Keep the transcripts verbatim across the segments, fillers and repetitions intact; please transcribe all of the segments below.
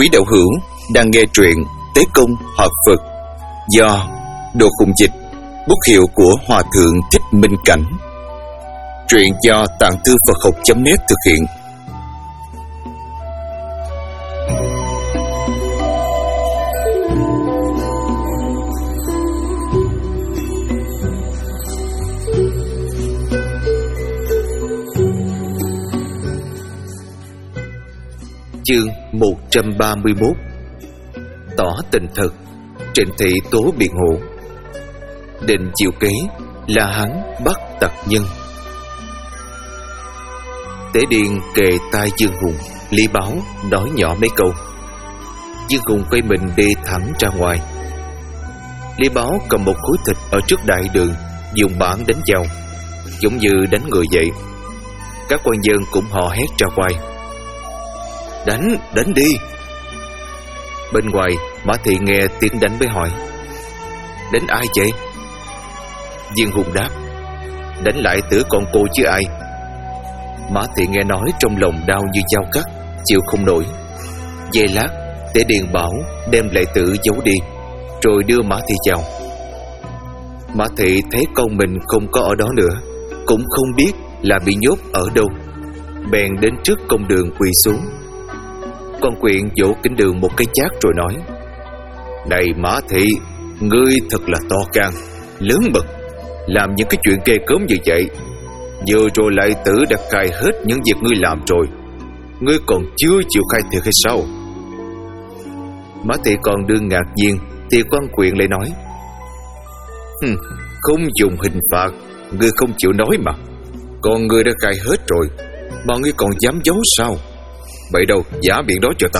Quý đạo hữu đang nghe truyện Tế Công Hợp Phật do Đồ Khùng Dịch, bút hiệu của Hòa Thượng Thích Minh Cảnh. Truyện do Tạng Thư Phật Học chấm net thực hiện. Chương một trăm ba mươi mốt. Tỏ tình thật, Trịnh Thị tố biện hộ. Định chiều kế, La Hán bắt tặc nhân. Tế Điền kề tai Dương Hùng, Lý Báo nói nhỏ mấy câu. Dương Hùng quay mình đi thẳng ra ngoài. Lý Báo cầm một khối thịt ở trước đại đường, dùng bảng đánh vào, giống như đánh người vậy. Các quan dân cũng hò hét ra ngoài: Đánh, đánh đi. Bên ngoài, Mã Thị nghe tiếng đánh mới hỏi: Đánh ai vậy? Dương Hùng đáp: Đánh lại tử con cô chứ ai. Mã Thị nghe nói trong lòng đau như dao cắt, chịu không nổi. Giây lát, Tế Điền bảo đem lại tử giấu đi, rồi đưa Mã Thị vào. Mã Thị thấy con mình không có ở đó nữa, cũng không biết là bị nhốt ở đâu, bèn đến trước công đường quỳ xuống. Con Quyện vỗ kính đường một cái chát rồi nói: Này Mã Thị, ngươi thật là to gan, lớn mật, làm những cái chuyện ghê gớm như vậy. Vừa rồi lại tử đã khai hết những việc ngươi làm rồi, ngươi còn chưa chịu khai thiệt hay sao? Mã Thị còn đương ngạc nhiên thì Quan Quyện lại nói: Hừm, không dùng hình phạt, ngươi không chịu nói mà. Còn ngươi đã khai hết rồi mà ngươi còn dám giấu sao? Vậy đâu, giả biện đó cho ta.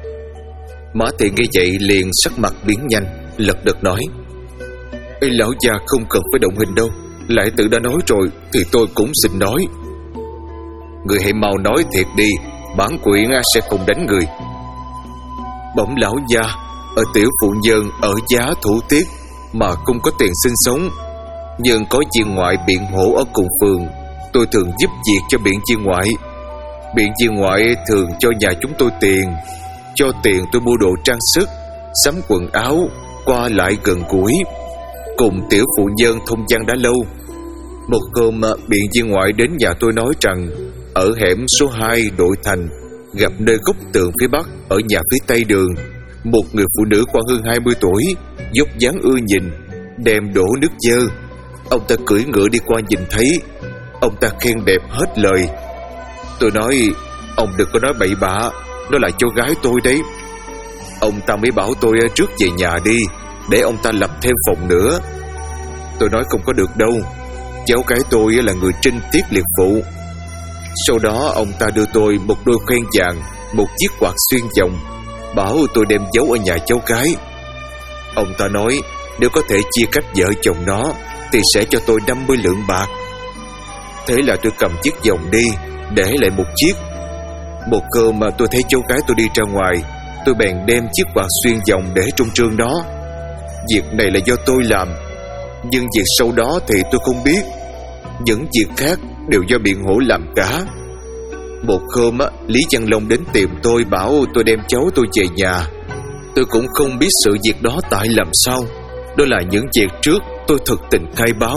Mã Thị nghe vậy liền sắc mặt biến nhanh, lật đật nói: Ê, lão già không cần phải động hình đâu, lại tự đã nói rồi thì tôi cũng xin nói. Người hãy mau nói thiệt đi, bản Quyện sẽ không đánh người. Bẩm lão gia, ở tiểu phụ nhân ở giá thủ tiết mà không có tiền sinh sống, nhưng có viên ngoại biện hộ ở cùng phường, tôi thường giúp việc cho biện viên ngoại. Biện viên ngoại thường cho nhà chúng tôi tiền, cho tiền tôi mua đồ trang sức, sắm quần áo, qua lại gần gũi. Cùng tiểu phụ nhân thông gian đã lâu. Một hôm biện viên ngoại đến nhà tôi nói rằng ở hẻm số hai Đội Thành, gặp nơi góc tường phía bắc ở nhà phía tây đường, một người phụ nữ khoảng hơn hai mươi tuổi, dốc dáng ưa nhìn, đem đổ nước dơ. Ông ta cưỡi ngựa đi qua nhìn thấy, ông ta khen đẹp hết lời. Tôi nói: Ông đừng có nói bậy bạ, đó là cháu gái tôi đấy. Ông ta mới bảo tôi trước về nhà đi, để ông ta lập thêm phòng nữa. Tôi nói không có được đâu, cháu gái tôi là người trinh tiết liệt phụ. Sau đó ông ta đưa tôi một đôi khoen vàng, một chiếc quạt xuyên vòng, bảo tôi đem giấu ở nhà cháu gái. Ông ta nói nếu có thể chia cách vợ chồng nó thì sẽ cho tôi năm mươi lượng bạc. Thế là tôi cầm chiếc vòng đi, để lại một chiếc. Một hôm mà tôi thấy cháu gái tôi đi ra ngoài, tôi bèn đem chiếc quạt xuyên vòng để trong trương đó. Việc này là do tôi làm, nhưng việc sau đó thì tôi không biết. Những việc khác đều do biện hộ làm cả. Một hôm á, Lý Văn Long đến tìm tôi, bảo tôi đem cháu tôi về nhà. Tôi cũng không biết sự việc đó tại làm sao. Đó là những việc trước tôi thực tình khai báo.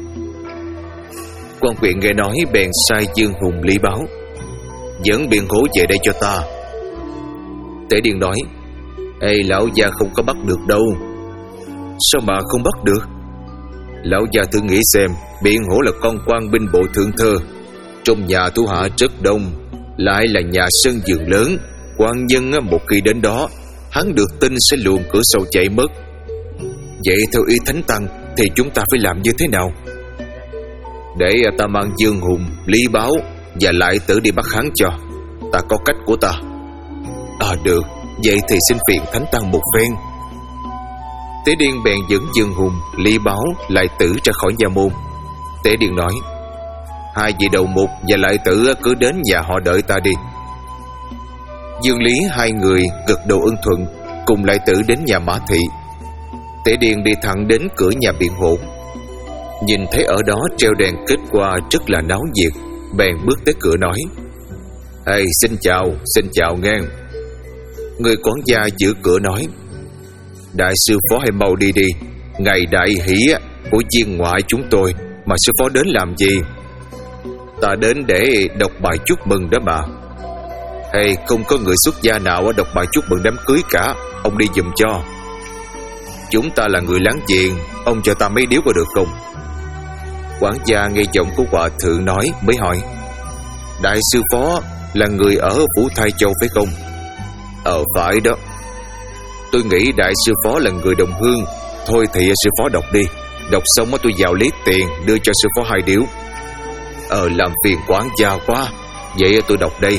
Quan Quyện nghe nói bèn sai Dương Hùng, Lý Báo: Dẫn biện hộ về đây cho ta. Tế Điền nói: Ê, lão già không có bắt được đâu. Sao mà không bắt được? Lão già thử nghĩ xem, biện hổ là con quan binh bộ thượng thơ, trong nhà thủ hạ rất đông, lại là nhà sân vườn lớn. Quan nhân một khi đến đó, hắn được tin sẽ luồn cửa sau chạy mất. Vậy theo ý Thánh Tăng thì chúng ta phải làm như thế nào? Để ta mang Dương Hùng, Lý Báo và Lại Tử đi bắt hắn cho. Ta có cách của ta. À được, vậy thì xin phiền Thánh Tăng một phen. Tế Điền bèn dẫn Dương Hùng, Lý Báo, Lại Tử ra khỏi nhà môn. Tế Điền nói: Hai vị đầu mục và Lại Tử cứ đến nhà họ đợi ta đi. Dương Lý hai người gật đầu ưng thuận, cùng Lại Tử đến nhà Mã Thị. Tế Điền đi thẳng đến cửa nhà biện hộ. Nhìn thấy ở đó treo đèn kết qua rất là náo nhiệt, bèn bước tới cửa nói: Ê, xin chào, xin chào ngang. Người quản gia giữ cửa nói: Đại sư phó hãy mau đi đi. Ngày đại hỷ của viên ngoại chúng tôi mà sư phó đến làm gì? Ta đến để đọc bài chúc mừng đó mà. Hay không có người xuất gia nào đọc bài chúc mừng đám cưới cả. Ông đi giùm cho. Chúng ta là người láng giềng, ông cho ta mấy điếu có được không? Quản gia nghe giọng của hòa thượng nói mới hỏi: Đại sư phó là người ở Phủ Thái Châu phải không? Ờ phải đó. Tôi nghĩ đại sư phó là người đồng hương. Thôi thì sư phó đọc đi. Đọc xong tôi vào lấy tiền đưa cho sư phó hai điếu. Ờ làm phiền quản gia quá. Vậy tôi đọc đây: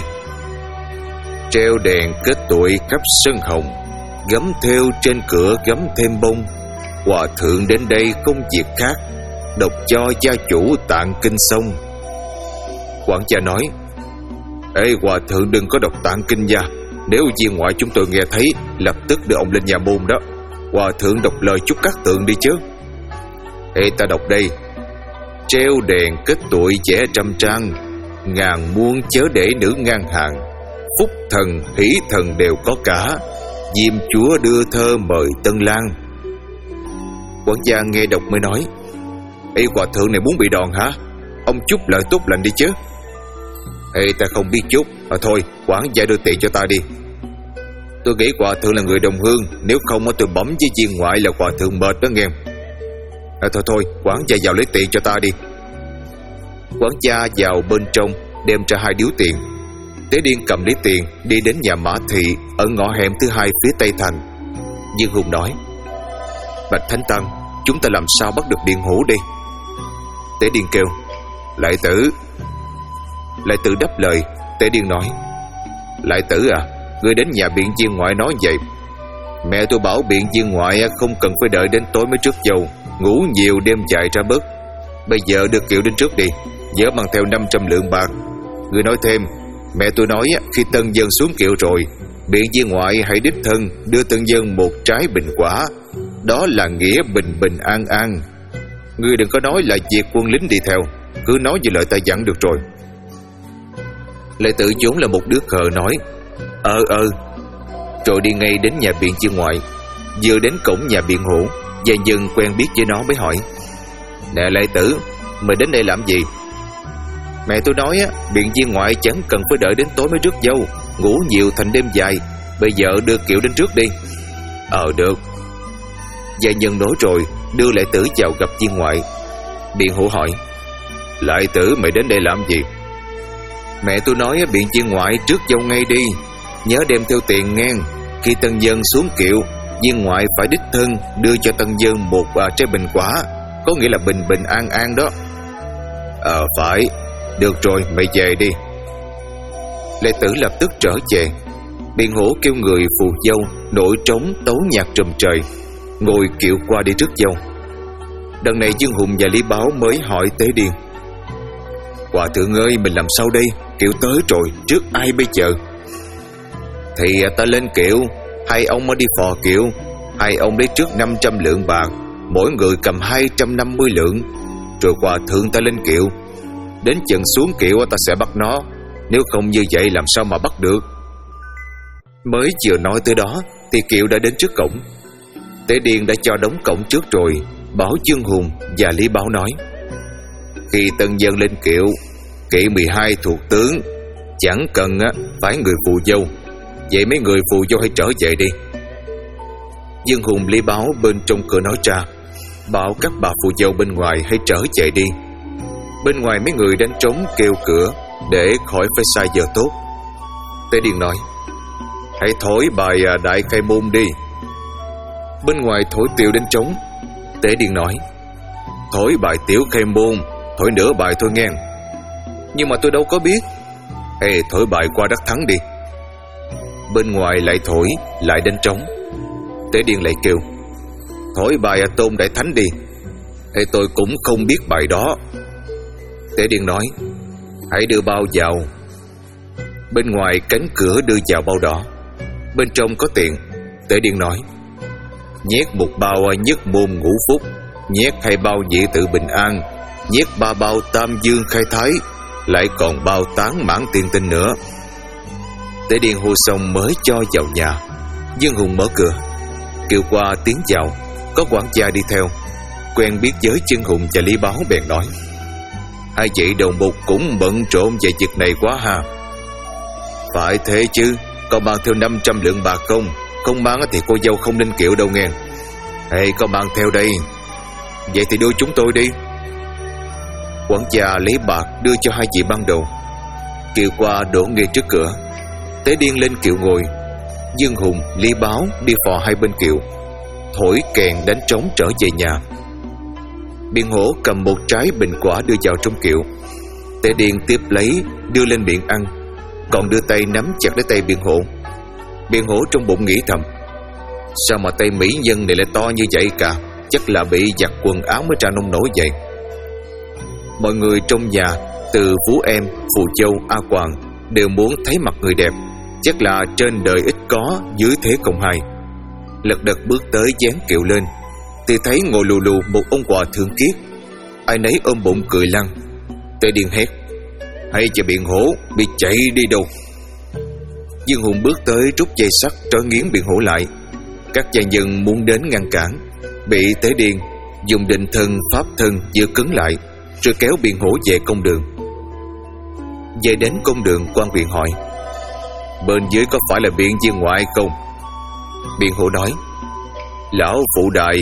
Treo đèn kết tuổi khắp sân hồng, gấm thêu trên cửa gấm thêm bông. Hòa thượng đến đây không việc khác, đọc cho gia chủ tạng kinh xong. Quản gia nói: Ê hòa thượng đừng có đọc tạng kinh nha. Nếu viên ngoại chúng tôi nghe thấy, lập tức đưa ông lên nhà môn đó. Hòa thượng đọc lời chúc các tượng đi chứ. Ê ta đọc đây: Treo đèn kết tuổi vẽ trăm trang, ngàn muôn chớ để nữ ngang hàng. Phúc thần hỷ thần đều có cả, diêm chúa đưa thơ mời tân lang. Quản gia nghe đọc mới nói: Ê hòa thượng này muốn bị đòn hả? Ông chúc lợi tốt lành đi chứ. Ê ta không biết chúc. À, thôi quản gia đưa tiền cho ta đi. Tôi nghĩ hòa thượng là người đồng hương, nếu không tôi bấm với viên ngoại là hòa thượng mệt đó nghe. À, thôi thôi quản gia vào lấy tiền cho ta đi. Quản gia vào bên trong đem ra hai điếu tiền. Tế Điên cầm lấy tiền đi đến nhà Mã Thị ở ngõ hẻm thứ hai phía tây thành. Dương Hùng nói: Bạch Thánh Tăng, chúng ta làm sao bắt được Điện Hữu đi? Tế Điên kêu: Lại Tử. Lại Tử đáp lời. Tế Điên nói: Lại Tử à, ngươi đến nhà biện viên ngoại nói vậy. Mẹ tôi bảo biện viên ngoại không cần phải đợi đến tối mới rước dâu, ngủ nhiều đêm dài ra bớt. Bây giờ đưa kiệu đến trước đi, nhớ mang theo năm trăm lượng bạc. Ngươi nói thêm: Mẹ tôi nói khi tân dân xuống kiệu rồi, biện viên ngoại hãy đích thân đưa tân dân một trái bình quả. Đó là nghĩa bình bình an an. Ngươi đừng có nói là việc quân lính đi theo, cứ nói như lời ta dặn được rồi. Lại Tự vốn là một đứa khờ nói: Ờ ờ Rồi đi ngay đến nhà biện viên ngoại. Vừa đến cổng nhà biện hữu, gia nhân quen biết với nó mới hỏi: Nè Lại Tử, mày đến đây làm gì? Mẹ tôi nói á, biện viên ngoại chẳng cần phải đợi đến tối mới rước dâu, ngủ nhiều thành đêm dài. Bây giờ đưa kiệu đến trước đi. Ờ được. Gia nhân nói rồi đưa Lại Tử vào gặp viên ngoại. Biện hữu hỏi: Lại Tử mày đến đây làm gì? Mẹ tôi nói biện viên ngoại trước dâu ngay đi, nhớ đem theo tiền ngang. Khi tân dân xuống kiệu, viên ngoại phải đích thân đưa cho tân dân một à, trái bình quả, có nghĩa là bình bình an an đó. Ờ phải. Được rồi mày về đi. Lại Tử lập tức trở về. Biện hữu kêu người phù dâu nổi trống tấu nhạc trùm trời, ngồi kiệu qua đi rước dâu. Đằng này Dương Hùng và Lý Báo mới hỏi Tế Điên: Hòa thượng ơi, mình làm sao đây? Kiệu tới rồi, trước ai bây giờ? Thì ta lên kiệu, hai ông mới đi phò kiệu. Hai ông lấy trước năm trăm lượng bạc, mỗi người cầm hai trăm năm mươi lượng. Rồi hòa thượng ta lên kiệu. Đến chừng xuống kiệu ta sẽ bắt nó. Nếu không như vậy làm sao mà bắt được? Mới vừa nói tới đó thì kiệu đã đến trước cổng. Tế Điên đã cho đóng cổng trước rồi, bảo Dương Hùng và Lý Báo nói: Khi tân dân lên kiệu, kỵ mười hai thuộc tướng, chẳng cần á phải người phù dâu. Vậy mấy người phù dâu hãy trở về đi. Dương Hùng Lý Báo bên trong cửa nói ra, bảo các bà phù dâu bên ngoài hãy trở về đi. Bên ngoài mấy người đánh trống kêu cửa để khỏi phải sai giờ tốt. Tế Điên nói: Hãy thổi bài Đại Khai Môn đi. Bên ngoài thổi tiêu đánh trống. Tế Điên nói: Thổi bài Tiểu Khai Môn, thổi nửa bài thôi nghe. Nhưng mà tôi đâu có biết. Ê, thổi bài Qua Đắc Thắng đi. Bên ngoài lại thổi, lại đánh trống. Tế Điên lại kêu: Thổi bài Tôn Đại Thánh đi. Ê, tôi cũng không biết bài đó. Tế Điên nói: Hãy đưa bao vào. Bên ngoài cánh cửa đưa vào bao đỏ. Bên trong có tiền. Tế Điên nói: Nhét một bao nhất môn ngũ phúc, nhét hai bao dị tự bình an, nhét ba bao tam dương khai thái, lại còn bao tán mãn tiên tinh nữa. Tế Điền hô xong mới cho vào nhà. Dương Hùng mở cửa, kêu qua tiếng chào. Có quản gia đi theo, quen biết với Dương Hùng và Lý Báo, bèn nói: hai chị đồng mục cũng bận rộn về việc này quá ha. Phải thế chứ, có mang theo năm trăm lượng bạc không? Không mang thì cô dâu không nên kiệu đâu nghe. Hay có mang theo đây. Vậy thì đưa chúng tôi đi. Quản gia lấy bạc đưa cho hai chị ban đầu, kiệu qua đổ ngay trước cửa. Tế Điên lên kiệu ngồi, Dương Hùng, Lý Báo đi phò hai bên kiệu, thổi kèn đánh trống trở về nhà. Biện Hổ cầm một trái bình quả đưa vào trong kiệu. Tế Điên tiếp lấy đưa lên miệng ăn, còn đưa tay nắm chặt lấy tay Biện Hổ. Biện Hổ trong bụng nghĩ thầm: sao mà tay mỹ nhân này lại to như vậy cả? Chắc là bị giặt quần áo mới ra nông nổi vậy. Mọi người trong nhà, từ Vũ Em, Phù Châu, A Quàng, đều muốn thấy mặt người đẹp. Chắc là trên đời ít có, dưới thế không hai. Lật đật bước tới dán kiệu lên, thì thấy ngồi lù lù một ông hòa thượng kiết. Ai nấy ôm bụng cười lăn. Tế Điên hét: hay cho Biện Hổ bị chạy đi đâu? Dương Hùng bước tới rút dây sắt trói nghiến Biện Hổ lại. Các gia nhân muốn đến ngăn cản, bị Tế Điên dùng định thân pháp thân giữ cứng lại, rồi kéo Biện Hổ về công đường. Về đến công đường, quan huyện hỏi: bên dưới có phải là biện viên ngoại không? Biện Hổ nói: lão phụ đại.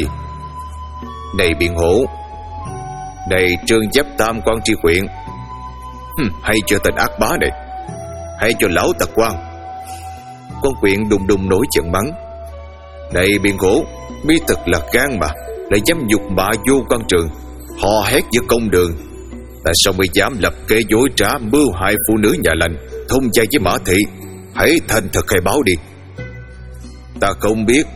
Này Biện Hổ, này Trương Giáp Tam quan tri huyện, Hừm, hay cho tên ác bá này, hay cho lão tặc quan. Con huyện đùng đùng nổi giận mắng: này Biện Hổ, mi thật là gan mà, lại dám nhục mạ vô quan trường, hò hét giữa công đường. Tại sao mới dám lập kế dối trá mưu hại phụ nữ nhà lành, thông gia với Mã Thị? Hãy thành thật khai báo đi. Ta không biết.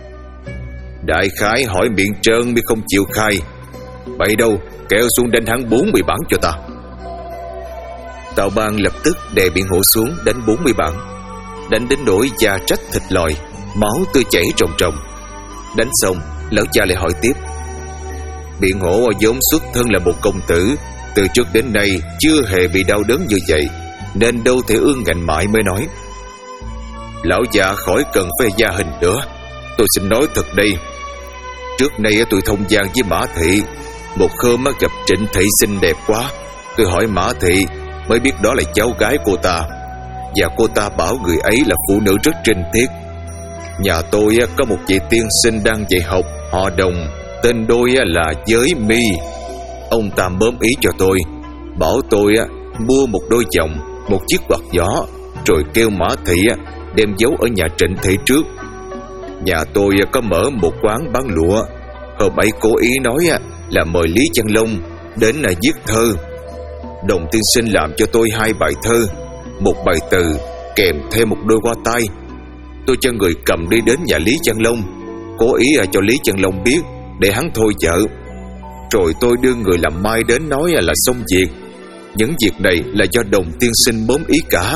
Đại khái hỏi miệng trơn mới không chịu khai. Vậy đâu, kéo xuống đánh hắn bốn mươi bản cho ta. Tào Bang lập tức đè Biện Hổ xuống đánh bốn mươi bản, đánh đến nỗi da rách thịt lòi, máu tươi chảy ròng ròng. Đánh xong, lão cha lại hỏi tiếp: Biện Hổ vốn xuất thân là một công tử, từ trước đến nay chưa hề bị đau đớn như vậy, nên đâu thể ương ngạnh mãi mới nói. Lão già khỏi cần phê gia hình nữa, tôi xin nói thật đây. Trước nay tôi thông gian với Mã Thị, một hôm gặp Trịnh Thị xinh đẹp quá, tôi hỏi Mã Thị mới biết đó là cháu gái cô ta, và cô ta bảo người ấy là phụ nữ rất trinh tiết. Nhà tôi có một vị tiên sinh đang dạy học, họ Đồng, tên đôi là Giới Mi. Ông ta bớm ý cho tôi, bảo tôi mua một đôi vòng, một chiếc quạt gió, rồi kêu Mã Thị đem giấu ở nhà Trịnh Thị trước. Nhà tôi có mở một quán bán lụa, hôm ấy cố ý nói là mời Lý Văn Long đến là viết thơ. Đồng tiên sinh làm cho tôi hai bài thơ, một bài từ kèm thêm một đôi hoa tai. Tôi cho người cầm đi đến nhà Lý Văn Long, cố ý cho Lý Văn Long biết để hắn thôi vợ. Rồi tôi đưa người làm mai đến nói là xong việc. Những việc này là do Đồng tiên sinh bớm ý cả.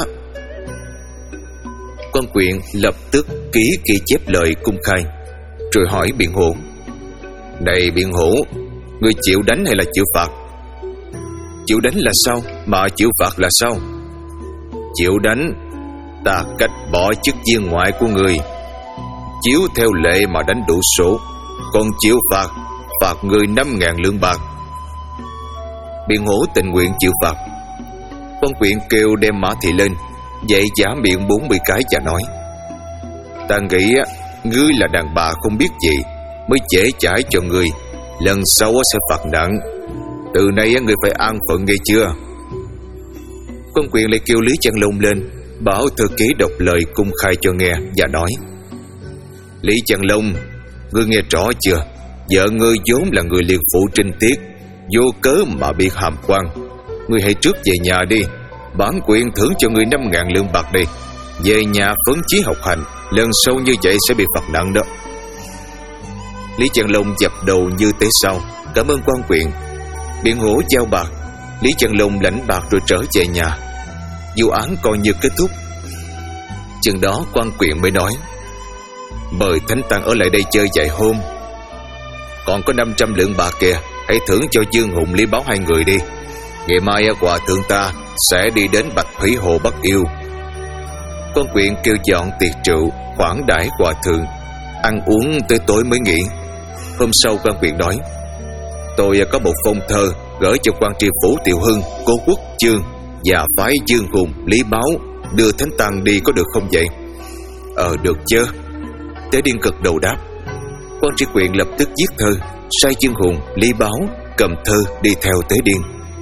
Con quyện lập tức ký ghi chép lời cung khai, rồi hỏi Biện Hổ: Này Biện Hổ, ngươi chịu đánh hay là chịu phạt? Chịu đánh là sao, mà chịu phạt là sao? Chịu đánh, ta cách bỏ chức viên ngoại của ngươi, chiếu theo lệ mà đánh đủ số. Còn chịu phạt, phạt ngươi năm ngàn lượng bạc. Biện Hổ tình nguyện chịu phạt. Con quyện kêu đem Mã Thị lên, dạy giả miệng bốn mươi cái và nói: Ta nghĩ ngươi là đàn bà không biết gì, mới dễ chải cho ngươi, lần sau sẽ phạt nặng. Từ nay ngươi phải an phận nghe chưa? Con quyền lại kêu Lý Văn Long lên, bảo thư ký đọc lời cung khai cho nghe và nói: Lý Văn Long, ngươi nghe rõ chưa? Vợ ngươi vốn là người liệt phụ trinh tiết, vô cớ mà bị hàm quan. Ngươi hãy trước về nhà đi, bản quyền thưởng cho ngươi năm ngàn lượng bạc đi. Về nhà phấn chí học hành, lần sau như vậy sẽ bị phạt nặng đó. Lý Văn Long dập đầu như thế sau, cảm ơn quan quyền. Biện Hổ giao bạc, Lý Văn Long lãnh bạc rồi trở về nhà. Vụ án coi như kết thúc. Chừng đó quan quyền mới nói: Mời Thánh Tăng ở lại đây chơi vài hôm. Còn có năm trăm lượng bạc kìa, hãy thưởng cho Dương Hùng, Lý Báo hai người đi. Ngày mai hòa thượng ta sẽ đi đến Bạch Thủy Hồ bắt yêu. Quan huyện kêu dọn tiệc rượu, khoản đãi hòa thượng, ăn uống tới tối mới nghỉ. Hôm sau quan huyện nói: tôi có một phong thơ gửi cho quan tri phủ Tiểu Hưng, Cố Quốc Chương và phái Dương Hùng, Lý Báo đưa thánh tăng đi, có được không vậy? Ờ được chứ. Tế Điên gật đầu đáp. Quan tri huyện lập tức viết thơ, sai Dương Hùng, Lý Báo cầm thơ đi theo Tế Điên.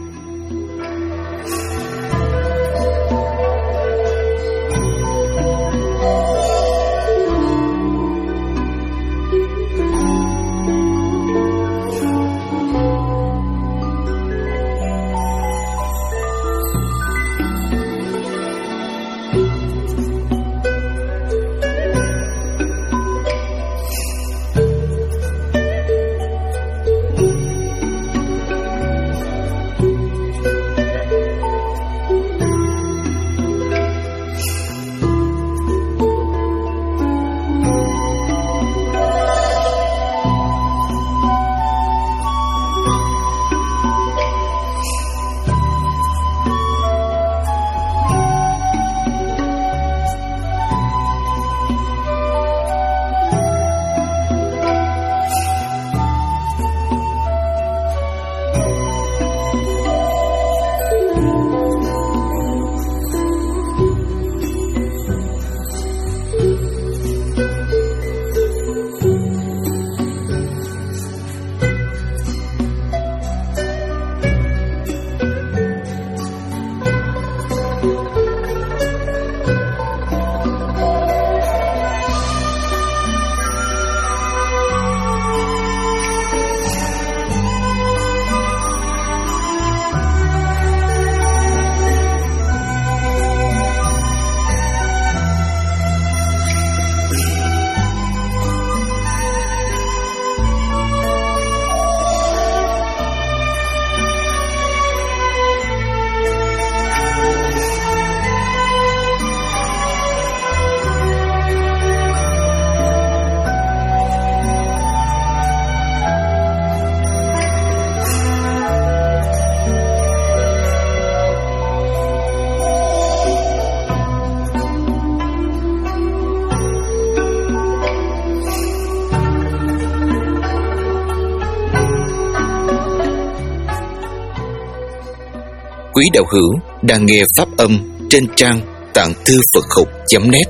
Quý đạo hữu đang nghe pháp âm trên trang tạng thư Phật học chấm net.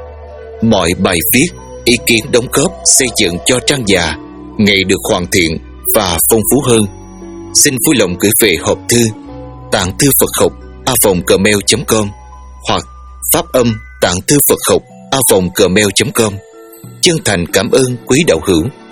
Mọi bài viết, ý kiến đóng góp xây dựng cho trang già ngày được hoàn thiện và phong phú hơn. Xin vui lòng gửi về hộp thư tạng thư Phật học a vòng gmail chấm com hoặc pháp âm tạng thư Phật học a vòng gmail chấm com. Chân thành cảm ơn quý đạo hữu.